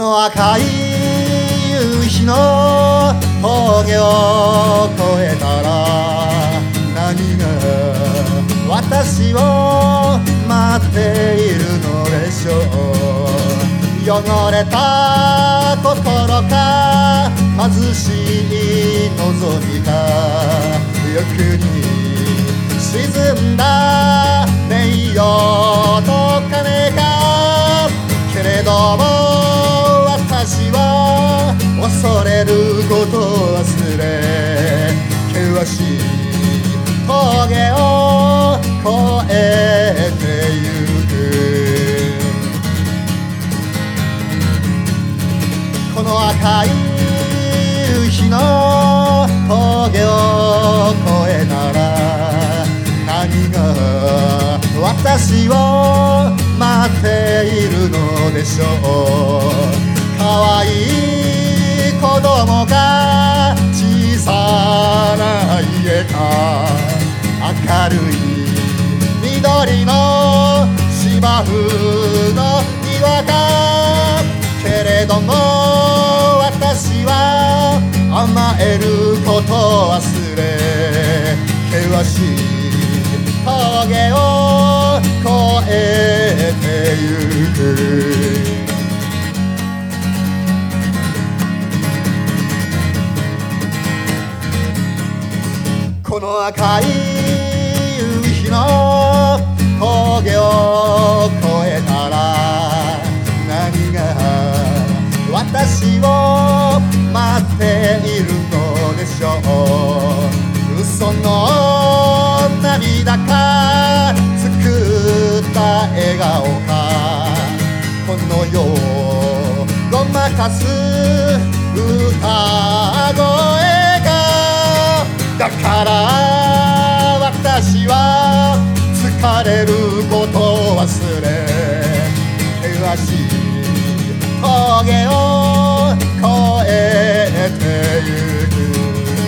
の赤い夕日の峠を越えたら何が私を待っているのでしょう。汚れた心か貧しい望みか、欲に沈んだ名誉と金か。けれども私は恐れることを忘れ、険しい峠を越えてゆく。この赤い夕日の峠を越えたら何が私を待っているのでしょう。可愛い子供が小さな家か、明るい緑の芝生の庭か。けれども私は甘えることを忘れ、険しい峠を越えてゆく。この赤い夕日の峠を越えたら何が私を待っているのでしょう。嘘の涙か作った笑顔か、この世をごまかす歌声が。だから私は疲れることを忘れ、険しい峠を越えてゆく。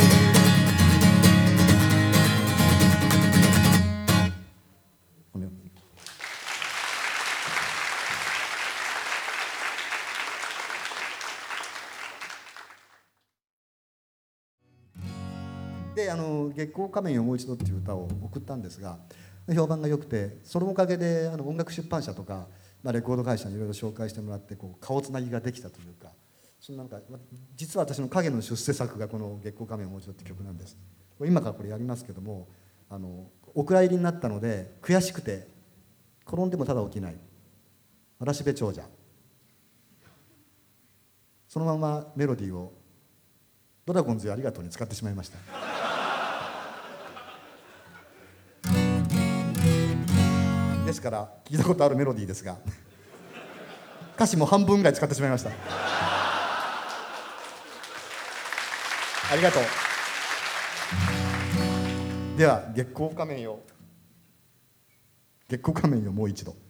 で月光仮面をもう一度っていう歌を送ったんですが、評判が良くて、そのおかげで音楽出版社とか、レコード会社にいろいろ紹介してもらって、こう顔つなぎができたというか、そのなんか実は私の影の出世作がこの「月光仮面をもう一度」って曲なんです。今からこれやりますけども、お蔵入りになったので悔しくて、転んでもただ起きないわらしべ長者、そのままメロディーをドラゴンズよありがとうに使ってしまいました。ですから聞いたことあるメロディーですが、歌詞も半分ぐらい使ってしまいました。ありがとう。では月光仮面よもう一度。